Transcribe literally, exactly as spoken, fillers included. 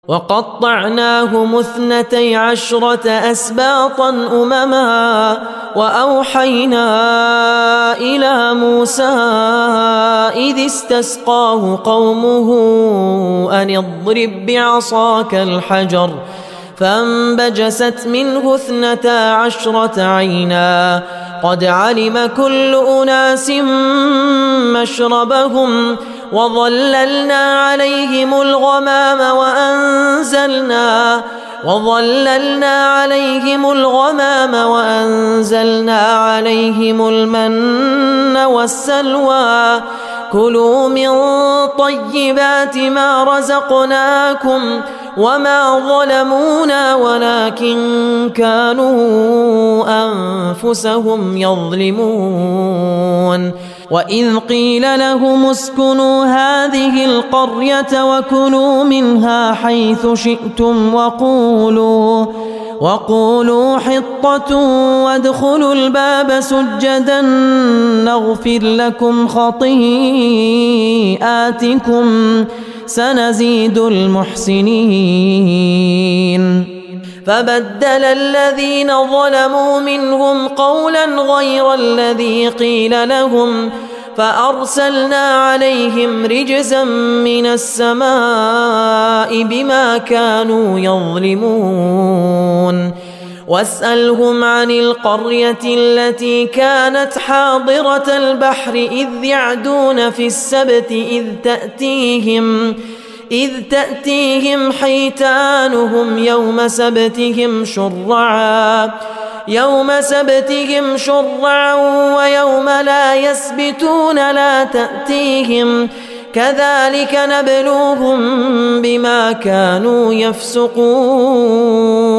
وقطعناهم اثنتي عشرة أسباطا أمما وأوحينا إلى موسى إذ استسقاه قومه أن اضرب بعصاك الحجر فانبجست منه اثنتا عشرة عينا قد علم كل أناس مشربهم وظللنا عليهم الغمام وأنزلنا وظللنا عليهم الغمام وأنزلنا عليهم المن والسلوى كلوا من طيبات ما رزقناكم وما ظلمونا ولكن كانوا أنفسهم يظلمون وإذ قيل لهم اسكنوا هذه القرية وكلوا منها حيث شئتم وقولوا وقولوا حطة وادخلوا الباب سجدا نغفر لكم خطيئاتكم سنزيد المحسنين فبدل الذين ظلموا منهم قولا غير الذي قيل لهم فأرسلنا عليهم رجزا من السماء بما كانوا يظلمون واسألهم عن القرية التي كانت حاضرة البحر إذ يعدون في السبت إذ تأتيهم إذ تأتيهم حيتانهم يوم سبتهم شرعا يوم سبتهم شرعا ويوم لا يسبتون لا تأتيهم كذلك نبلوهم بما كانوا يفسقون